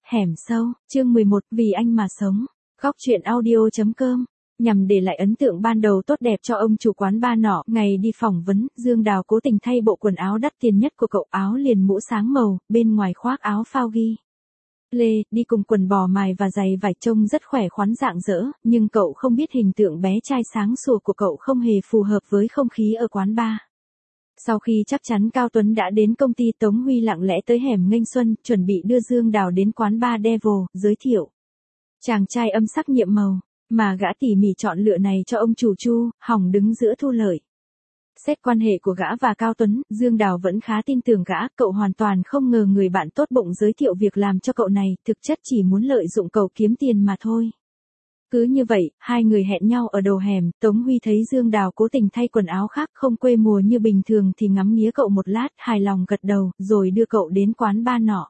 Hẻm sâu, chương 11, vì anh mà sống. Góc truyện audio.com. Nhằm để lại ấn tượng ban đầu tốt đẹp cho ông chủ quán bar nọ, ngày đi phỏng vấn, Dương Đào cố tình thay bộ quần áo đắt tiền nhất của cậu, áo liền mũ sáng màu, bên ngoài khoác áo phao ghi lê, đi cùng quần bò mài và giày vải, trông rất khỏe khoắn rạng rỡ, nhưng cậu không biết hình tượng bé trai sáng sủa của cậu không hề phù hợp với không khí ở quán bar. Sau khi chắc chắn Cao Tuấn đã đến công ty, Tống Huy lặng lẽ tới hẻm Nghênh Xuân, chuẩn bị đưa Dương Đào đến quán bar Devil, giới thiệu. Chàng trai âm sắc nhiệm màu, mà gã tỉ mỉ chọn lựa này cho ông chủ Chu, hỏng đứng giữa thu lợi. Xét quan hệ của gã và Cao Tuấn, Dương Đào vẫn khá tin tưởng gã, cậu hoàn toàn không ngờ người bạn tốt bụng giới thiệu việc làm cho cậu này, thực chất chỉ muốn lợi dụng cậu kiếm tiền mà thôi. Cứ như vậy, hai người hẹn nhau ở đầu hẻm, Tống Huy thấy Dương Đào cố tình thay quần áo khác, không quê mùa như bình thường thì ngắm nghía cậu một lát, hài lòng gật đầu, rồi đưa cậu đến quán bar nọ.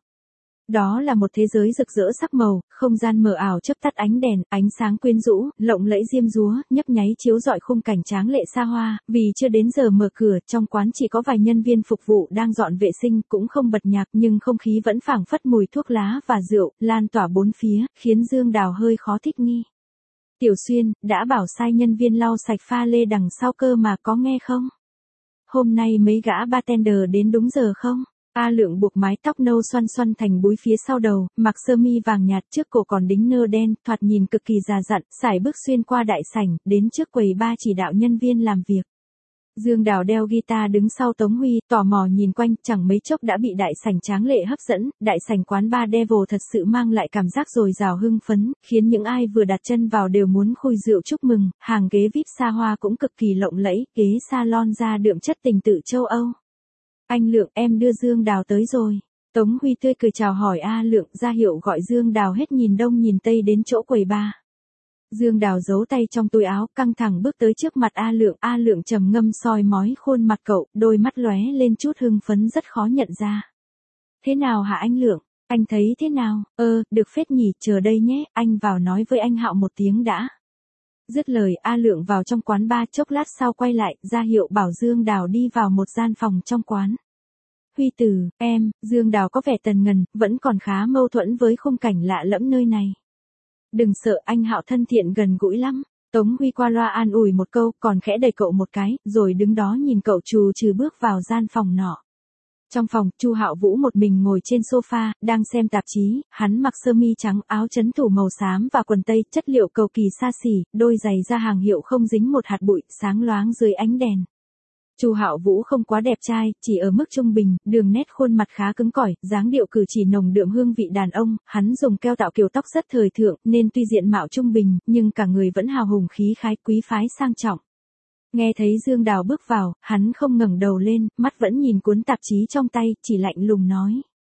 Đó là một thế giới rực rỡ sắc màu, không gian mờ ảo chớp tắt ánh đèn, ánh sáng quyến rũ, lộng lẫy diêm dúa, nhấp nháy chiếu rọi khung cảnh tráng lệ xa hoa, vì chưa đến giờ mở cửa, trong quán chỉ có vài nhân viên phục vụ đang dọn vệ sinh, cũng không bật nhạc, nhưng không khí vẫn phảng phất mùi thuốc lá và rượu, lan tỏa bốn phía, khiến Dương Đào hơi khó thích nghi. Tiểu Xuyên, đã bảo sai nhân viên lau sạch pha lê đằng sau cơ mà, có nghe không? Hôm nay mấy gã bartender đến đúng giờ không? A Lượng buộc mái tóc nâu xoăn xoăn thành búi phía sau đầu, mặc sơ mi vàng nhạt, trước cổ còn đính nơ đen, thoạt nhìn cực kỳ già dặn, sải bước xuyên qua đại sảnh, đến trước quầy bar chỉ đạo nhân viên làm việc. Dương Đào đeo guitar đứng sau Tống Huy, tò mò nhìn quanh, chẳng mấy chốc đã bị đại sảnh tráng lệ hấp dẫn, đại sảnh quán bar Devil thật sự mang lại cảm giác dồi dào hưng phấn, khiến những ai vừa đặt chân vào đều muốn khui rượu chúc mừng, hàng ghế VIP xa hoa cũng cực kỳ lộng lẫy, ghế salon da đượm chất tình tự châu Âu. Anh Lượng, em đưa Dương Đào tới rồi. Tống Huy tươi cười chào hỏi A Lượng, ra hiệu gọi Dương Đào hết nhìn đông nhìn tây đến chỗ quầy bar. Dương Đào giấu tay trong túi áo, căng thẳng bước tới trước mặt A Lượng trầm ngâm soi mói khuôn mặt cậu, đôi mắt lóe lên chút hưng phấn rất khó nhận ra. Thế nào hả anh Lượng, anh thấy thế nào? Được phết nhỉ, chờ đây nhé, anh vào nói với anh Hạo một tiếng đã. Dứt lời, A Lượng vào trong quán bar, chốc lát sau quay lại, ra hiệu bảo Dương Đào đi vào một gian phòng trong quán. Huy Tử, em, Dương Đào có vẻ tần ngần, vẫn còn khá mâu thuẫn với khung cảnh lạ lẫm nơi này. Đừng sợ, anh Hạo thân thiện gần gũi lắm. Tống Huy qua loa an ủi một câu, còn khẽ đẩy cậu một cái, rồi đứng đó nhìn cậu trù trừ bước vào gian phòng nọ. Trong phòng, Chu Hạo Vũ một mình ngồi trên sofa, đang xem tạp chí, hắn mặc sơ mi trắng, áo chấn thủ màu xám và quần tây, chất liệu cầu kỳ xa xỉ, đôi giày da hàng hiệu không dính một hạt bụi, sáng loáng dưới ánh đèn. Chu Hạo Vũ không quá đẹp trai, chỉ ở mức trung bình, đường nét khuôn mặt khá cứng cỏi, dáng điệu cử chỉ nồng đượm hương vị đàn ông, hắn dùng keo tạo kiểu tóc rất thời thượng, nên tuy diện mạo trung bình, nhưng cả người vẫn hào hùng khí khái, quý phái sang trọng. Nghe thấy Dương Đào bước vào, hắn không ngẩng đầu lên, mắt vẫn nhìn cuốn tạp chí trong tay, chỉ lạnh lùng nói.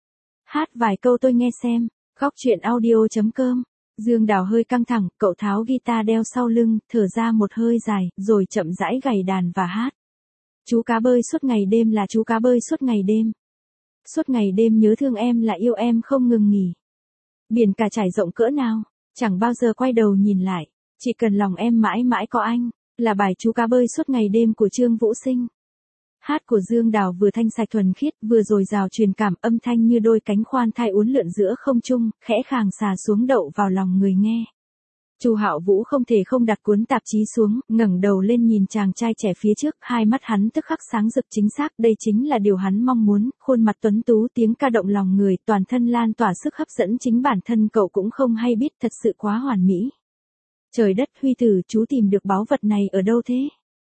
Hát vài câu tôi nghe xem. Góc truyện audio.com. Dương Đào hơi căng thẳng, cậu tháo guitar đeo sau lưng, thở ra một hơi dài, rồi chậm rãi gảy đàn và hát. Chú cá bơi suốt ngày đêm là chú cá bơi suốt ngày đêm. Suốt ngày đêm nhớ thương em là yêu em không ngừng nghỉ. Biển cả trải rộng cỡ nào, chẳng bao giờ quay đầu nhìn lại. Chỉ cần lòng em mãi mãi có anh. Là bài chú cá bơi suốt ngày đêm của Trương Vũ Sinh. Hát của Dương Đào vừa thanh sạch thuần khiết, vừa dồi dào truyền cảm, âm thanh như đôi cánh khoan thai uốn lượn giữa không trung, khẽ khàng xà xuống đậu vào lòng người nghe. Chu Hạo Vũ không thể không đặt cuốn tạp chí xuống, ngẩng đầu lên nhìn chàng trai trẻ phía trước, hai mắt hắn tức khắc sáng rực, chính xác, đây chính là điều hắn mong muốn, khuôn mặt tuấn tú, tiếng ca động lòng người, toàn thân lan tỏa sức hấp dẫn, chính bản thân cậu cũng không hay biết, thật sự quá hoàn mỹ. Trời đất, Huy Tử, chú tìm được báu vật này ở đâu thế?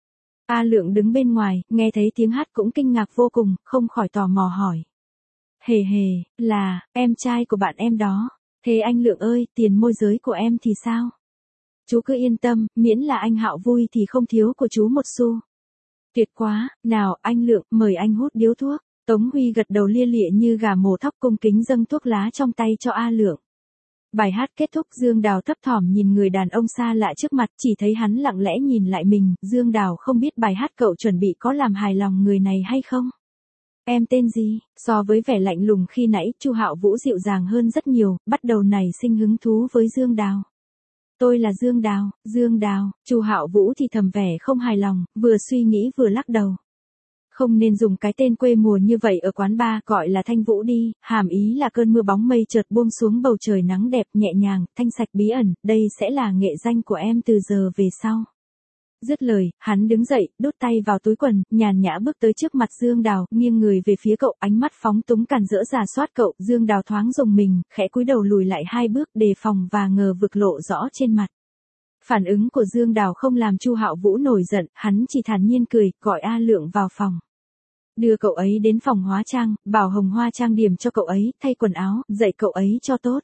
A Lượng đứng bên ngoài, nghe thấy tiếng hát cũng kinh ngạc vô cùng, không khỏi tò mò hỏi. Hề hề, là, em trai của bạn em đó. Thế anh Lượng ơi, tiền môi giới của em thì sao? Chú cứ yên tâm, miễn là anh Hạo vui thì không thiếu của chú một xu. Tuyệt quá, nào, anh Lượng, mời anh hút điếu thuốc. Tống Huy gật đầu lia lịa như gà mổ thóc, cung kính dâng thuốc lá trong tay cho A Lượng. Bài hát kết thúc, Dương Đào thấp thỏm nhìn người đàn ông xa lạ trước mặt, chỉ thấy hắn lặng lẽ nhìn lại mình, Dương Đào không biết bài hát cậu chuẩn bị có làm hài lòng người này hay không. Em tên gì? So với vẻ lạnh lùng khi nãy, Chu Hạo Vũ dịu dàng hơn rất nhiều, bắt đầu nảy sinh hứng thú với Dương Đào. Tôi là Dương Đào, Chu Hạo Vũ thì thầm vẻ không hài lòng, vừa suy nghĩ vừa lắc đầu. Không nên dùng cái tên quê mùa như vậy ở quán bar, gọi là Thanh Vũ đi, hàm ý là cơn mưa bóng mây chợt buông xuống bầu trời nắng đẹp nhẹ nhàng, thanh sạch bí ẩn, đây sẽ là nghệ danh của em từ giờ về sau. Dứt lời, hắn đứng dậy, đút tay vào túi quần, nhàn nhã bước tới trước mặt Dương Đào, nghiêng người về phía cậu, ánh mắt phóng túng càn rỡ rà soát cậu. Dương Đào thoáng rùng mình, khẽ cúi đầu lùi lại 2 bước, đề phòng và ngờ vực lộ rõ trên mặt. Phản ứng của Dương Đào không làm Chu Hạo Vũ nổi giận, hắn chỉ thản nhiên cười, gọi A Lượng vào phòng. Đưa cậu ấy đến phòng hóa trang, bảo Hồng Hoa trang điểm cho cậu ấy, thay quần áo, dạy cậu ấy cho tốt.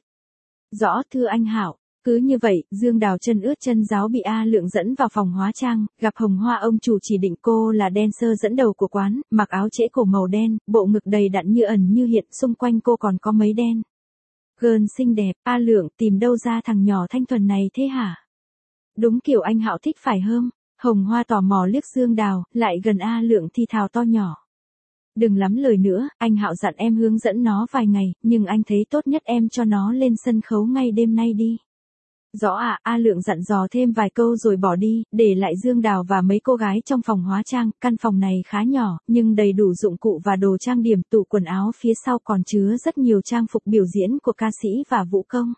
Rõ thưa anh Hạo. Cứ như vậy, Dương Đào chân ướt chân ráo bị A Lượng dẫn vào phòng hóa trang, gặp Hồng Hoa ông chủ chỉ định cô là dancer dẫn đầu của quán, mặc áo trễ cổ màu đen, bộ ngực đầy đặn như ẩn như hiện, xung quanh cô còn có mấy đen. Girl xinh đẹp, A Lượng tìm đâu ra thằng nhỏ thanh thuần này thế hả? Đúng kiểu anh Hạo thích phải hơm. Hồng Hoa tò mò liếc Dương Đào, lại gần A Lượng thì thào to nhỏ. Đừng lắm lời nữa, anh Hạo dặn em hướng dẫn nó vài ngày, nhưng anh thấy tốt nhất em cho nó lên sân khấu ngay đêm nay đi. Rõ ạ, A Lượng dặn dò thêm vài câu rồi bỏ đi, để lại Dương Đào và mấy cô gái trong phòng hóa trang. Căn phòng này khá nhỏ, nhưng đầy đủ dụng cụ và đồ trang điểm, tủ quần áo phía sau còn chứa rất nhiều trang phục biểu diễn của ca sĩ và vũ công.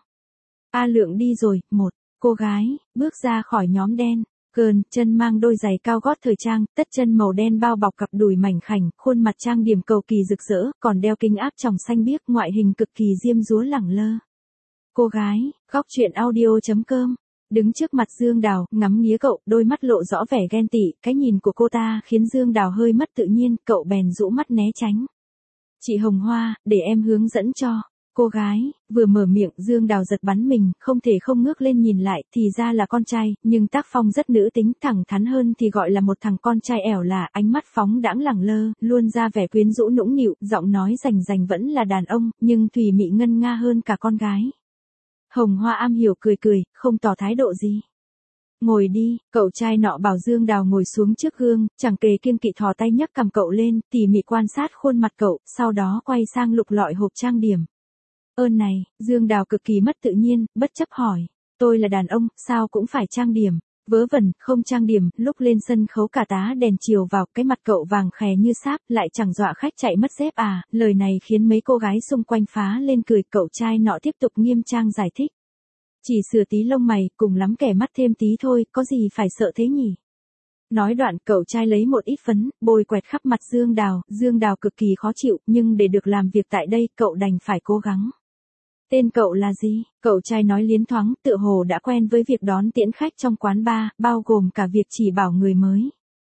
A Lượng đi rồi, một cô gái bước ra khỏi nhóm đen. Cơn chân mang đôi giày cao gót thời trang, tất chân màu đen bao bọc cặp đùi mảnh khảnh, khuôn mặt trang điểm cầu kỳ rực rỡ, còn đeo kính áp tròng xanh biếc, ngoại hình cực kỳ diêm dúa lẳng lơ. Cô gái, góc truyện audio.com, đứng trước mặt Dương Đào, ngắm nghía cậu, đôi mắt lộ rõ vẻ ghen tị, cái nhìn của cô ta khiến Dương Đào hơi mất tự nhiên, cậu bèn rũ mắt né tránh. Chị Hồng Hoa, để em hướng dẫn cho. Cô gái, vừa mở miệng, Dương Đào giật bắn mình, không thể không ngước lên nhìn lại, thì ra là con trai, nhưng tác phong rất nữ tính, thẳng thắn hơn thì gọi là một thằng con trai ẻo lả, ánh mắt phóng đãng lẳng lơ, luôn ra vẻ quyến rũ nũng nịu, giọng nói rành rành vẫn là đàn ông, nhưng thùy mị ngân nga hơn cả con gái. Hồng Hoa am hiểu cười cười, không tỏ thái độ gì. Ngồi đi, cậu trai nọ bảo Dương Đào ngồi xuống trước gương, chẳng kề kiêng kỵ thò tay nhấc cầm cậu lên, tỉ mỉ quan sát khuôn mặt cậu, sau đó quay sang lục lọi hộp trang điểm. Ơn này, Dương Đào cực kỳ mất tự nhiên, bất chấp hỏi. Tôi là đàn ông, sao cũng phải trang điểm. Vớ vẩn, không trang điểm, lúc lên sân khấu cả tá đèn chiều vào, cái mặt cậu vàng khè như sáp, lại chẳng dọa khách chạy mất dép à. Lời này khiến mấy cô gái xung quanh phá lên cười, cậu trai nọ tiếp tục nghiêm trang giải thích. Chỉ sửa tí lông mày, cùng lắm kẻ mắt thêm tí thôi, có gì phải sợ thế nhỉ? Nói đoạn, cậu trai lấy một ít phấn, bôi quẹt khắp mặt Dương Đào. Dương Đào cực kỳ khó chịu, nhưng để được làm việc tại đây, cậu đành phải cố gắng. Tên cậu là gì? Cậu trai nói liến thoáng, tựa hồ đã quen với việc đón tiễn khách trong quán bar, bao gồm cả việc chỉ bảo người mới.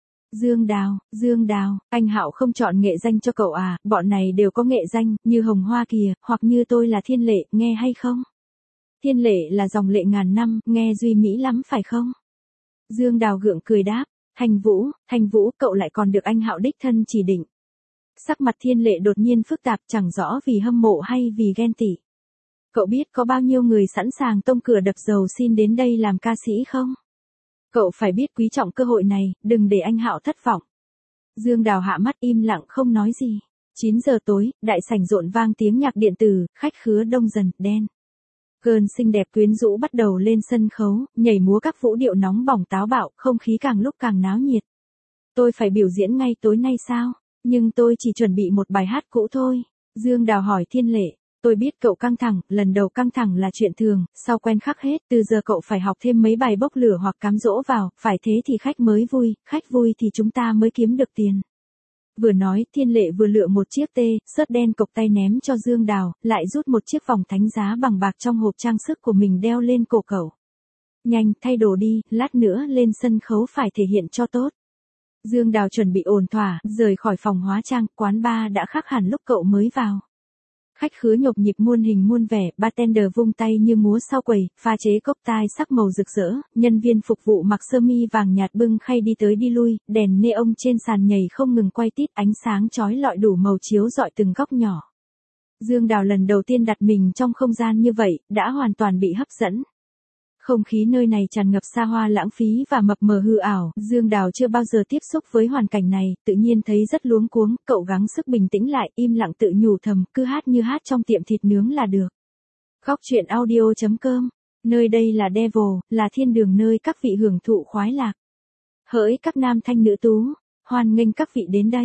Dương Đào, anh Hạo không chọn nghệ danh cho cậu à, bọn này đều có nghệ danh, như Hồng Hoa kìa, hoặc như tôi là Thiên Lệ, nghe hay không? Thiên Lệ là dòng lệ ngàn năm, nghe duy mỹ lắm phải không? Dương Đào gượng cười đáp, Thành Vũ, cậu lại còn được anh Hạo đích thân chỉ định. Sắc mặt Thiên Lệ đột nhiên phức tạp, chẳng rõ vì hâm mộ hay vì ghen tị. Cậu biết có bao nhiêu người sẵn sàng tông cửa đập dầu xin đến đây làm ca sĩ không? Cậu phải biết quý trọng cơ hội này, đừng để anh Hạo thất vọng. Dương Đào hạ mắt im lặng không nói gì. 9 giờ tối, đại sảnh rộn vang tiếng nhạc điện tử, khách khứa đông dần, đen. Cơn xinh đẹp quyến rũ bắt đầu lên sân khấu, nhảy múa các vũ điệu nóng bỏng táo bạo, không khí càng lúc càng náo nhiệt. Tôi phải biểu diễn ngay tối nay sao? Nhưng tôi chỉ chuẩn bị một bài hát cũ thôi. Dương Đào hỏi Thiên Lệ. Tôi biết cậu căng thẳng, lần đầu căng thẳng là chuyện thường, sau quen khắc hết, từ giờ cậu phải học thêm mấy bài bốc lửa hoặc cám dỗ vào, phải thế thì khách mới vui, khách vui thì chúng ta mới kiếm được tiền. Vừa nói, Thiên Lệ vừa lựa một chiếc sớt đen cộc tay ném cho Dương Đào, lại rút một chiếc vòng thánh giá bằng bạc trong hộp trang sức của mình đeo lên cổ cậu. Nhanh, thay đồ đi, lát nữa lên sân khấu phải thể hiện cho tốt. Dương Đào chuẩn bị ổn thỏa, rời khỏi phòng hóa trang, quán bar đã khác hẳn lúc cậu mới vào. Khách khứa nhộp nhịp muôn hình muôn vẻ, bartender vung tay như múa sau quầy, pha chế cốc tai sắc màu rực rỡ, nhân viên phục vụ mặc sơ mi vàng nhạt bưng khay đi tới đi lui, đèn neon trên sàn nhảy không ngừng quay tít, ánh sáng chói lọi đủ màu chiếu rọi từng góc nhỏ. Dương Đào lần đầu tiên đặt mình trong không gian như vậy, đã hoàn toàn bị hấp dẫn. Không khí nơi này tràn ngập xa hoa lãng phí và mập mờ hư ảo, Dương Đào chưa bao giờ tiếp xúc với hoàn cảnh này, tự nhiên thấy rất luống cuống, cậu gắng sức bình tĩnh lại, im lặng tự nhủ thầm, cứ hát như hát trong tiệm thịt nướng là được. Góc truyện audio.com, nơi đây là Devil, là thiên đường nơi các vị hưởng thụ khoái lạc. Hỡi các nam thanh nữ tú, hoan nghênh các vị đến đây.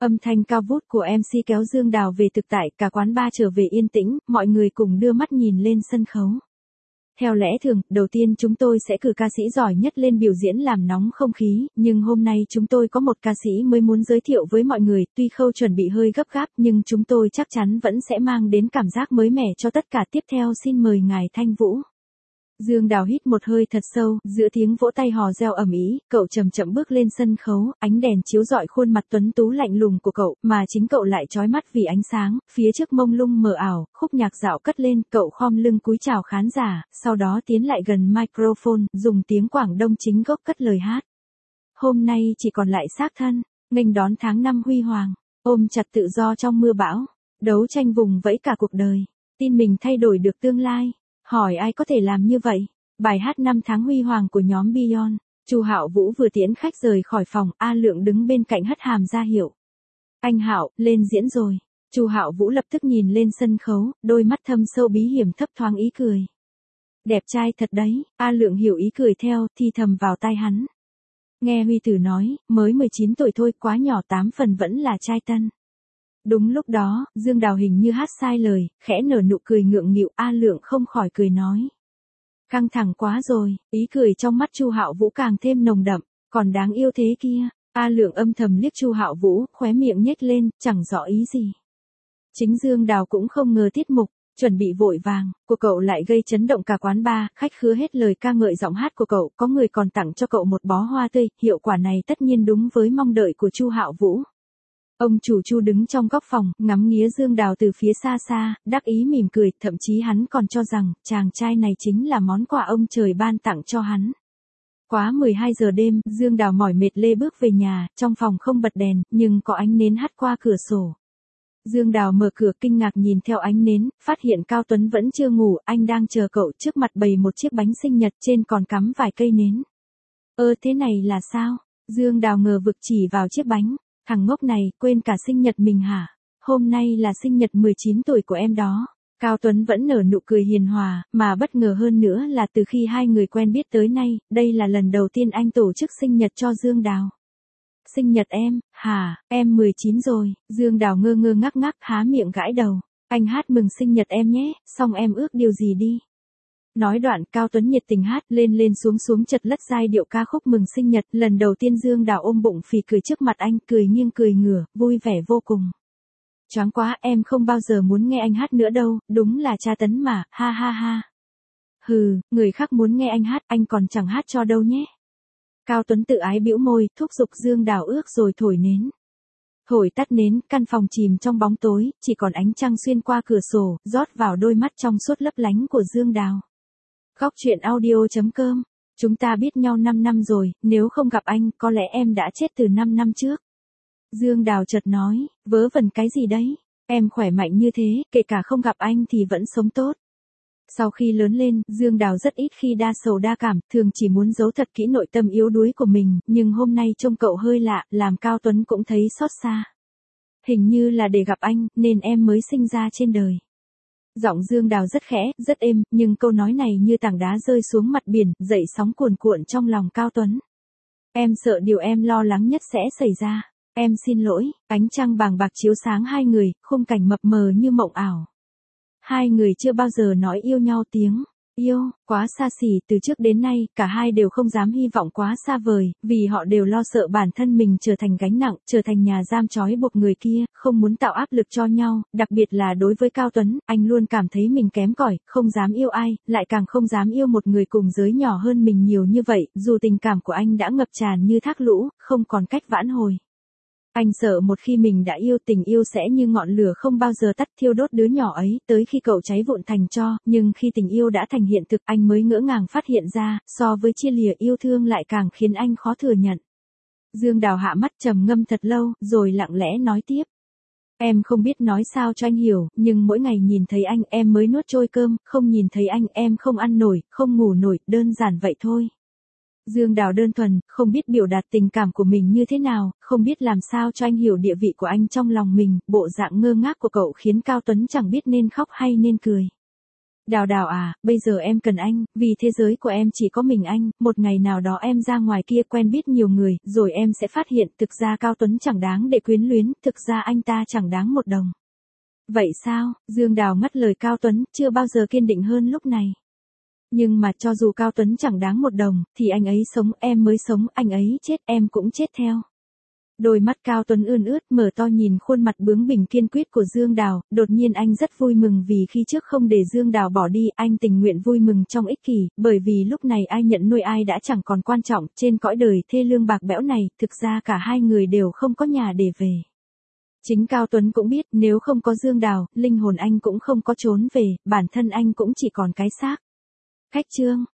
Âm thanh cao vút của MC kéo Dương Đào về thực tại, cả quán bar trở về yên tĩnh, mọi người cùng đưa mắt nhìn lên sân khấu. Theo lẽ thường, đầu tiên chúng tôi sẽ cử ca sĩ giỏi nhất lên biểu diễn làm nóng không khí, nhưng hôm nay chúng tôi có một ca sĩ mới muốn giới thiệu với mọi người, tuy khâu chuẩn bị hơi gấp gáp nhưng chúng tôi chắc chắn vẫn sẽ mang đến cảm giác mới mẻ cho tất cả. Tiếp theo xin mời ngài Thanh Vũ. Dương Đào hít một hơi thật sâu, giữa tiếng vỗ tay hò reo ầm ĩ, cậu chậm chậm bước lên sân khấu, ánh đèn chiếu rọi khuôn mặt tuấn tú lạnh lùng của cậu, mà chính cậu lại chói mắt vì ánh sáng, phía trước mông lung mờ ảo, khúc nhạc dạo cất lên, cậu khom lưng cúi chào khán giả, sau đó tiến lại gần microphone, dùng tiếng Quảng Đông chính gốc cất lời hát. Hôm nay chỉ còn lại xác thân, nghênh đón tháng 5 huy hoàng, ôm chặt tự do trong mưa bão, đấu tranh vùng vẫy cả cuộc đời, tin mình thay đổi được tương lai. Hỏi ai có thể làm như vậy? Bài hát 5 tháng huy hoàng của nhóm Beyond. Chu Hạo Vũ vừa tiễn khách rời khỏi phòng, A Lượng đứng bên cạnh hất hàm ra hiệu. Anh Hạo, lên diễn rồi. Chu Hạo Vũ lập tức nhìn lên sân khấu, đôi mắt thâm sâu bí hiểm thấp thoáng ý cười. Đẹp trai thật đấy, A Lượng hiểu ý cười theo, thì thầm vào tai hắn. Nghe Huy Tử nói, mới 19 tuổi thôi, quá nhỏ, 8 phần vẫn là trai tân. Đúng lúc đó, Dương Đào hình như hát sai lời, khẽ nở nụ cười ngượng nghịu, A Lượng không khỏi cười nói. Căng thẳng quá rồi, ý cười trong mắt Chu Hạo Vũ càng thêm nồng đậm, còn đáng yêu thế kia. A Lượng âm thầm liếc Chu Hạo Vũ, khóe miệng nhếch lên, chẳng rõ ý gì. Chính Dương Đào cũng không ngờ tiết mục chuẩn bị vội vàng của cậu lại gây chấn động cả quán bar, khách khứa hết lời ca ngợi giọng hát của cậu, có người còn tặng cho cậu một bó hoa tươi, hiệu quả này tất nhiên đúng với mong đợi của Chu Hạo Vũ. Ông chủ Chu đứng trong góc phòng, ngắm nghía Dương Đào từ phía xa xa, đắc ý mỉm cười, thậm chí hắn còn cho rằng, chàng trai này chính là món quà ông trời ban tặng cho hắn. Quá 12 giờ đêm, Dương Đào mỏi mệt lê bước về nhà, trong phòng không bật đèn, nhưng có ánh nến hắt qua cửa sổ. Dương Đào mở cửa kinh ngạc nhìn theo ánh nến, phát hiện Cao Tuấn vẫn chưa ngủ, anh đang chờ cậu, trước mặt bày một chiếc bánh sinh nhật, trên còn cắm vài cây nến. Thế này là sao? Dương Đào ngờ vực chỉ vào chiếc bánh. Thằng ngốc này, quên cả sinh nhật mình hả? Hôm nay là sinh nhật 19 tuổi của em đó. Cao Tuấn vẫn nở nụ cười hiền hòa, mà bất ngờ hơn nữa là từ khi hai người quen biết tới nay, đây là lần đầu tiên anh tổ chức sinh nhật cho Dương Đào. Sinh nhật em, hả, em 19 rồi. Dương Đào ngơ ngơ ngắc ngắc há miệng gãi đầu. Anh hát mừng sinh nhật em nhé, xong em ước điều gì đi. Nói đoạn, Cao Tuấn nhiệt tình hát lên lên xuống xuống chật lất giai điệu ca khúc mừng sinh nhật, lần đầu tiên Dương Đào ôm bụng phì cười trước mặt anh, cười nghiêng cười ngửa, vui vẻ vô cùng. Choáng quá, em không bao giờ muốn nghe anh hát nữa đâu, đúng là tra tấn mà, ha ha ha. Hừ, người khác muốn nghe anh hát, anh còn chẳng hát cho đâu nhé. Cao Tuấn tự ái bĩu môi, thúc giục Dương Đào ước rồi thổi nến. Thổi tắt nến, căn phòng chìm trong bóng tối, chỉ còn ánh trăng xuyên qua cửa sổ, rót vào đôi mắt trong suốt lấp lánh của Dương Đào. Góc truyện audio.com. Chúng ta biết nhau 5 năm rồi, nếu không gặp anh, có lẽ em đã chết từ 5 năm trước. Dương Đào chợt nói, vớ vẩn cái gì đấy, em khỏe mạnh như thế, kể cả không gặp anh thì vẫn sống tốt. Sau khi lớn lên, Dương Đào rất ít khi đa sầu đa cảm, thường chỉ muốn giấu thật kỹ nội tâm yếu đuối của mình, nhưng hôm nay trông cậu hơi lạ, làm Cao Tuấn cũng thấy xót xa. Hình như là để gặp anh, nên em mới sinh ra trên đời. Giọng Dương Đào rất khẽ, rất êm, nhưng câu nói này như tảng đá rơi xuống mặt biển, dậy sóng cuồn cuộn trong lòng Cao Tuấn. Em sợ điều em lo lắng nhất sẽ xảy ra. Em xin lỗi. Ánh trăng vàng bạc chiếu sáng hai người, khung cảnh mập mờ như mộng ảo. Hai người chưa bao giờ nói yêu nhau tiếng yêu, quá xa xỉ, từ trước đến nay, cả hai đều không dám hy vọng quá xa vời, vì họ đều lo sợ bản thân mình trở thành gánh nặng, trở thành nhà giam trói buộc người kia, không muốn tạo áp lực cho nhau, đặc biệt là đối với Cao Tuấn, anh luôn cảm thấy mình kém cỏi, không dám yêu ai, lại càng không dám yêu một người cùng giới nhỏ hơn mình nhiều như vậy, dù tình cảm của anh đã ngập tràn như thác lũ, không còn cách vãn hồi. Anh sợ một khi mình đã yêu, tình yêu sẽ như ngọn lửa không bao giờ tắt, thiêu đốt đứa nhỏ ấy, tới khi cậu cháy vụn thành tro, nhưng khi tình yêu đã thành hiện thực, anh mới ngỡ ngàng phát hiện ra, so với chia lìa, yêu thương lại càng khiến anh khó thừa nhận. Dương Đào hạ mắt trầm ngâm thật lâu, rồi lặng lẽ nói tiếp. Em không biết nói sao cho anh hiểu, nhưng mỗi ngày nhìn thấy anh, em mới nuốt trôi cơm, không nhìn thấy anh, em không ăn nổi, không ngủ nổi, đơn giản vậy thôi. Dương Đào đơn thuần, không biết biểu đạt tình cảm của mình như thế nào, không biết làm sao cho anh hiểu địa vị của anh trong lòng mình, bộ dạng ngơ ngác của cậu khiến Cao Tuấn chẳng biết nên khóc hay nên cười. Đào Đào à, bây giờ em cần anh, vì thế giới của em chỉ có mình anh, một ngày nào đó em ra ngoài kia quen biết nhiều người, rồi em sẽ phát hiện thực ra Cao Tuấn chẳng đáng để quyến luyến, thực ra anh ta chẳng đáng một đồng. Vậy sao? Dương Đào ngắt lời Cao Tuấn, chưa bao giờ kiên định hơn lúc này. Nhưng mà cho dù Cao Tuấn chẳng đáng một đồng, thì anh ấy sống, em mới sống, anh ấy chết, em cũng chết theo. Đôi mắt Cao Tuấn ươn ướt, mở to nhìn khuôn mặt bướng bỉnh kiên quyết của Dương Đào, đột nhiên anh rất vui mừng vì khi trước không để Dương Đào bỏ đi, anh tình nguyện vui mừng trong ích kỷ, bởi vì lúc này ai nhận nuôi ai đã chẳng còn quan trọng, trên cõi đời thê lương bạc bẽo này, thực ra cả hai người đều không có nhà để về. Chính Cao Tuấn cũng biết, nếu không có Dương Đào, linh hồn anh cũng không có trốn về, bản thân anh cũng chỉ còn cái xác. Khách chương